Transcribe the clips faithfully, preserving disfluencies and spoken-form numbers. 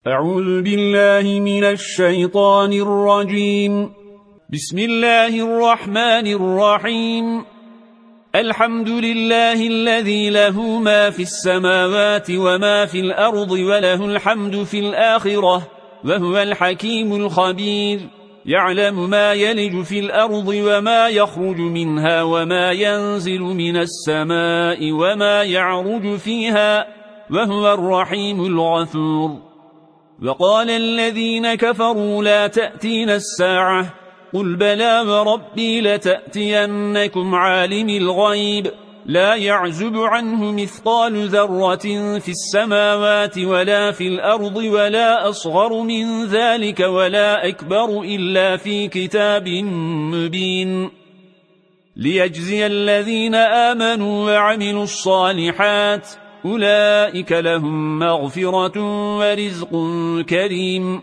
أعوذ بالله من الشيطان الرجيم. بسم الله الرحمن الرحيم. الحمد لله الذي له ما في السماوات وما في الأرض وله الحمد في الآخرة وهو الحكيم الخبير. يعلم ما يلج في الأرض وما يخرج منها وما ينزل من السماء وما يعرج فيها وهو الرحيم الغفور. وقال الذين كفروا لا تأتين الساعة قل بلى وربي لتأتينكم عالم الغيب لا يعزب عنه مثقال ذرة في السماوات ولا في الأرض ولا أصغر من ذلك ولا أكبر إلا في كتاب مبين ليجزي الذين آمنوا وعملوا الصالحات أولئك لهم مغفرة ورزق كريم.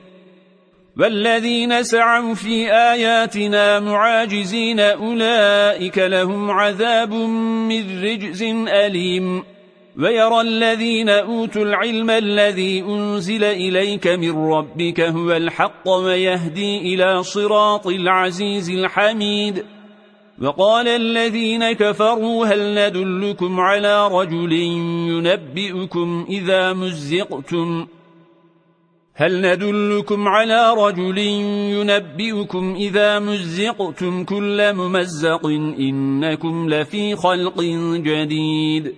والذين سعوا في آياتنا معاجزين أولئك لهم عذاب من رجز أليم. ويرى الذين أوتوا العلم الذي أنزل إليك من ربك هو الحق ويهدي إلى صراط العزيز الحميد. وقال الذين كفروا هل ندلكم على رجل ينبئكم إذا مزقتم هل ندلكم على رجل ينبئكم إذا مزقتم كل ممزق إنكم لفي خلق جديد.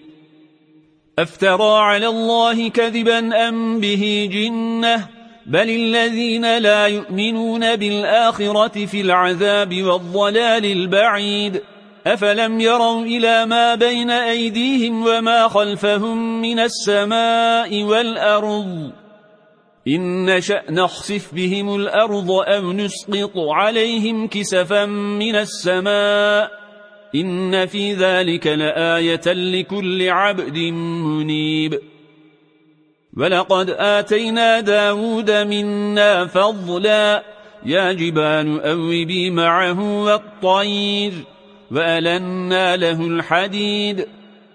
أفترى على الله كذبا أم به جنة بل الذين لا يؤمنون بالآخرة في العذاب والضلال البعيد. أفلم يروا إلى ما بين أيديهم وما خلفهم من السماء والأرض إن نشأ نخسف بهم الأرض أو نسقط عليهم كسفا من السماء إن في ذلك لآية لكل عبد منيب. ولقد آتينا داود منا فضلا يا جبال أوبي معه والطير وألنا له الحديد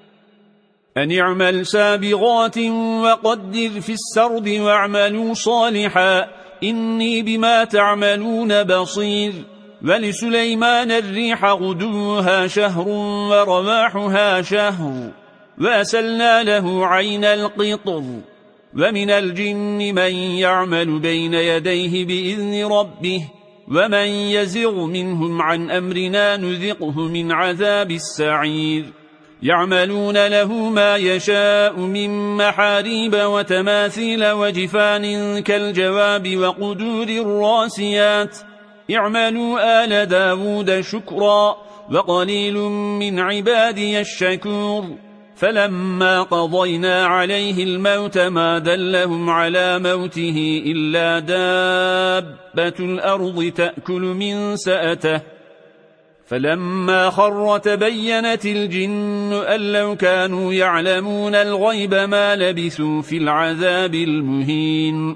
أن اعمل سابغات وقدر في السرد واعملوا صالحا إني بما تعملون بصير. ولسليمان الريح غدوها شهر ورواحها شهر وأسلنا له عين القطر. ومن الجن من يعمل بين يديه بإذن ربه ومن يزغ منهم عن أمرنا نذقه من عذاب السعير. يعملون له ما يشاء من محاريب وتماثيل وجفان كالجواب وقدور الراسيات اعملوا آل داود شكرا وقليل من عبادي الشكور. فلما قضينا عليه الموت ما دلهم على موته إلا دابة الأرض تأكل من سأته فلما خر تبينت الجن أن لو كانوا يعلمون الغيب ما لبثوا في العذاب المهين.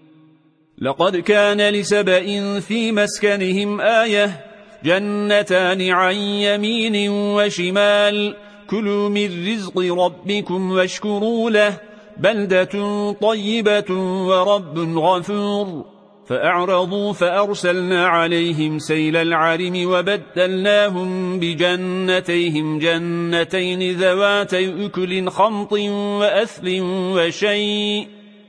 لقد كان لسبإ في مسكنهم آية جنتان عن يمين وشمال كلوا من رزق ربكم واشكروا له بلدة طيبة ورب غفور. فأعرضوا فأرسلنا عليهم سيل العرم وبدلناهم بجنتيهم جنتين ذواتي أكل خمط وأثل وشيء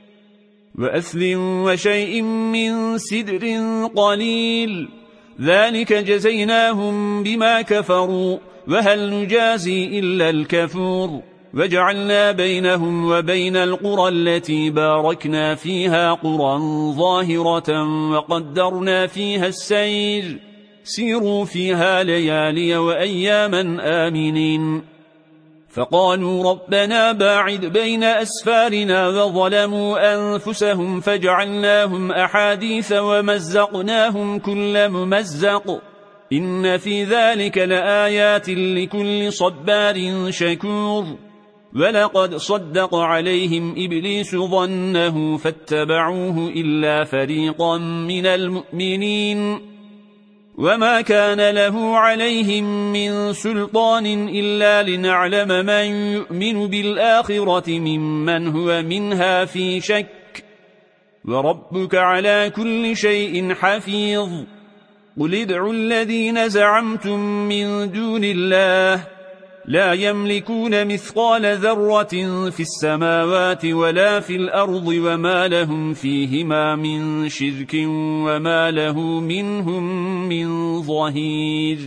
وأثل وشيء من سدر قليل ذلك جزيناهم بما كفروا وهل نجازي إلا الكفور. وجعلنا بينهم وبين القرى التي باركنا فيها قرى ظاهرة وقدرنا فيها السير سيروا فيها ليالي وأياما آمنين. فقالوا ربنا باعد بين أسفارنا وظلموا أنفسهم فجعلناهم أحاديث ومزقناهم كل ممزق إن في ذلك لآيات لكل صبار شكور. ولقد صدق عليهم إبليس ظنه فاتبعوه إلا فريقا من المؤمنين وما كان له عليهم من سلطان إلا لنعلم من يؤمن بالآخرة ممن هو منها في شك وربك على كل شيء حفيظ. قل ادعوا الذين زعمتم من دون الله لا يملكون مثقال ذرة في السماوات ولا في الأرض وما لهم فيهما من شرك وما له منهم من ظهير.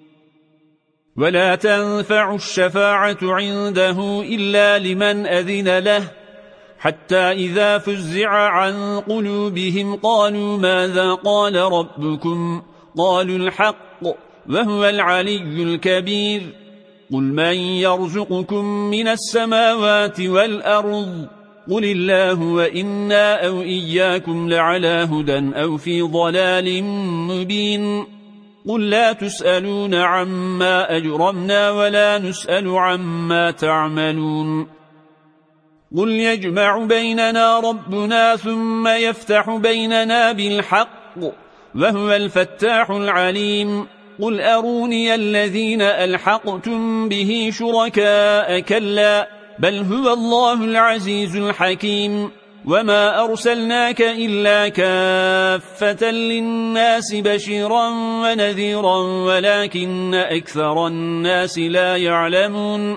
ولا تنفع الشفاعة عنده إلا لمن أذن له حتى إذا فزع عن قلوبهم قالوا ماذا قال ربكم قالوا الحق وهو العلي الكبير. قل من يرزقكم من السماوات والأرض قل الله وإنا أو إياكم لعلى هدى أو في ضلال مبين. قل لا تسألون عما أجرمنا ولا نسأل عما تعملون. قل يجمع بيننا ربنا ثم يفتح بيننا بالحق وهو الفتاح العليم. قل أروني الذين ألحقتم به شركاء كلا بل هو الله العزيز الحكيم. وما أرسلناك إلا كافة للناس بشيرا ونذيرا ولكن أكثر الناس لا يعلمون.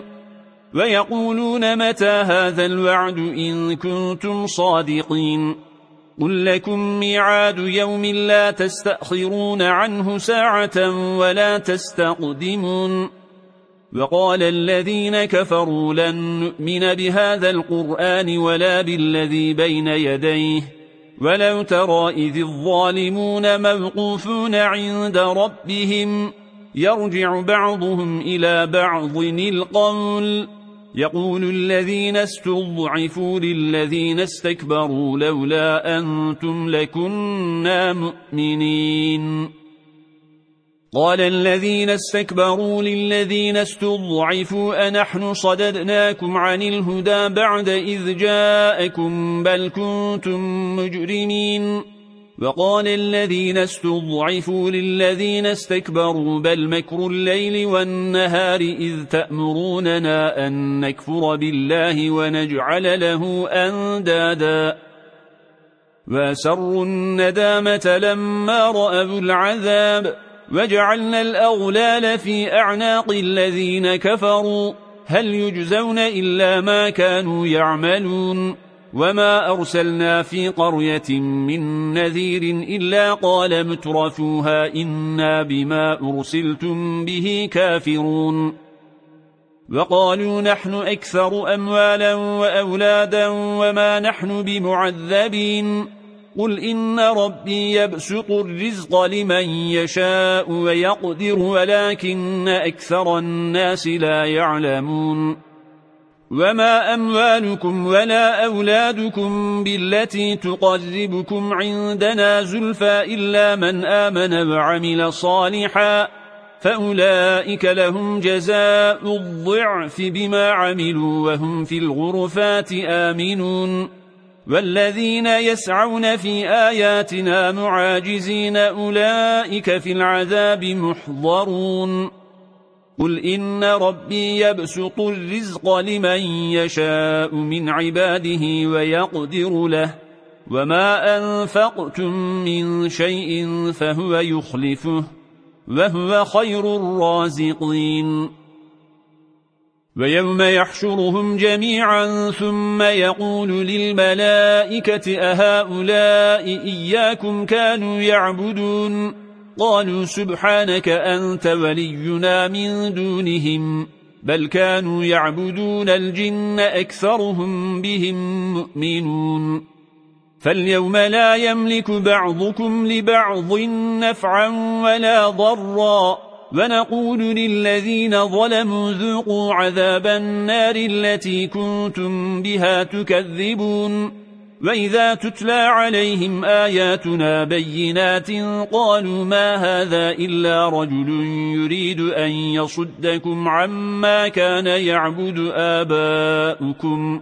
ويقولون متى هذا الوعد إن كنتم صادقين. قل لكم ميعاد يوم لا تستأخرون عنه ساعة ولا تستقدمون. وقال الذين كفروا لن نؤمن بهذا القرآن ولا بالذي بين يديه ولو ترى إذ الظالمون موقوفون عند ربهم يرجع بعضهم إلى بعض القول يقول الذين استضعفوا للذين استكبروا لولا أنتم لكنا مؤمنين. قال الذين استكبروا للذين استضعفوا أنحن صددناكم عن الهدى بعد إذ جاءكم بل كنتم مجرمين. وقال الذين استضعفوا للذين استكبروا بل مكر الليل والنهار إذ تأمروننا أن نكفر بالله ونجعل له أندادا. وأسروا الندامة لما رأوا العذاب وجعلنا الأغلال في أعناق الذين كفروا هل يجزون إلا ما كانوا يعملون. وما أرسلنا في قرية من نذير إلا قال مترفوها إنا بما أرسلتم به كافرون. وقالوا نحن أكثر أموالا وأولادا وما نحن بمعذبين. قل إن ربي يبسط الرزق لمن يشاء ويقدر ولكن أكثر الناس لا يعلمون. وما أموالكم ولا أولادكم بالتي تقربكم عندنا زلفى إلا من آمن وعمل صالحا فأولئك لهم جزاء الضعف بما عملوا وهم في الغرفات آمنون. والذين يسعون في آياتنا معاجزين أولئك في العذاب محضرون. قل إن ربي يبسط الرزق لمن يشاء من عباده ويقدر له وما أنفقتم من شيء فهو يخلفه وهو خير الرازقين. ويوم يحشرهم جميعا ثم يقول للملائكة أهؤلاء إياكم كانوا يعبدون قالوا سبحانك أنت ولينا من دونهم بل كانوا يعبدون الجن أكثرهم بهم مؤمنون. فاليوم لا يملك بعضكم لبعض نفعا ولا ضرا ونقول للذين ظلموا ذوقوا عذاب النار التي كنتم بها تكذبون. وإذا تتلى عليهم آياتنا بينات قالوا ما هذا إلا رجل يريد أن يصدكم عما كان يعبد آباؤكم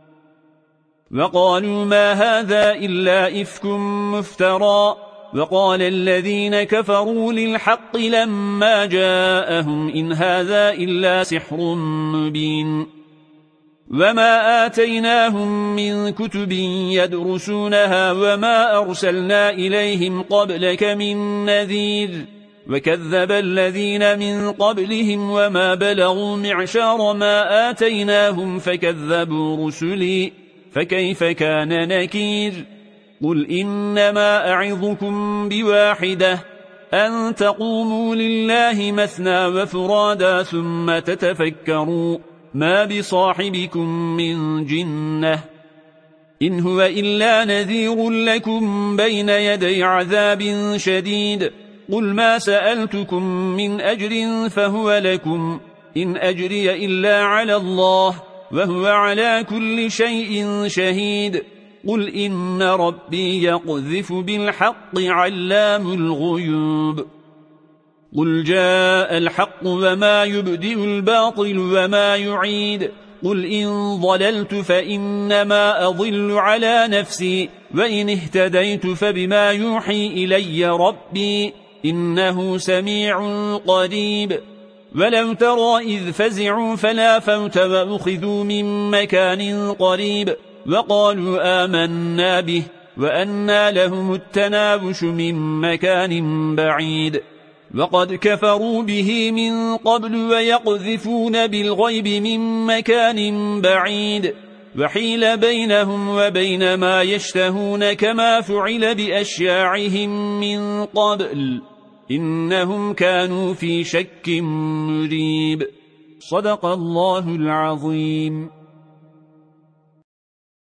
وقالوا ما هذا إلا إفك مفترى. وقال الذين كفروا للحق لما جاءهم إن هذا إلا سحر مبين. وما آتيناهم من كتب يدرسونها وما أرسلنا إليهم قبلك من نذير وكذب الذين من قبلهم وما بلغوا معشار ما آتيناهم فكذبوا رسلي فكيف كان نكير قل إنما أعظكم بواحدة أن تقوموا لله مثنى وفرادا ثم تتفكروا ما بصاحبكم من جنة إن هو إلا نذير لكم بين يدي عذاب شديد قل ما سألتكم من أجر فهو لكم إن أجري إلا على الله وهو على كل شيء شهيد قل إن ربي يقذف بالحق علام الغيوب قل جاء الحق وما يبدئ الباطل وما يعيد قل إن ضللت فإنما أضل على نفسي وإن اهتديت فبما يوحي إلي ربي إنه سميع قريب ولو ترى إذ فزعوا فلا فوت وأخذوا من مكان قريب وقالوا آمنا به وأنى لهم التناوش من مكان بعيد وقد كفروا به من قبل ويقذفون بالغيب من مكان بعيد وحيل بينهم وبين ما يشتهون كما فعل بأشياعهم من قبل إنهم كانوا في شك مريب صدق الله العظيم.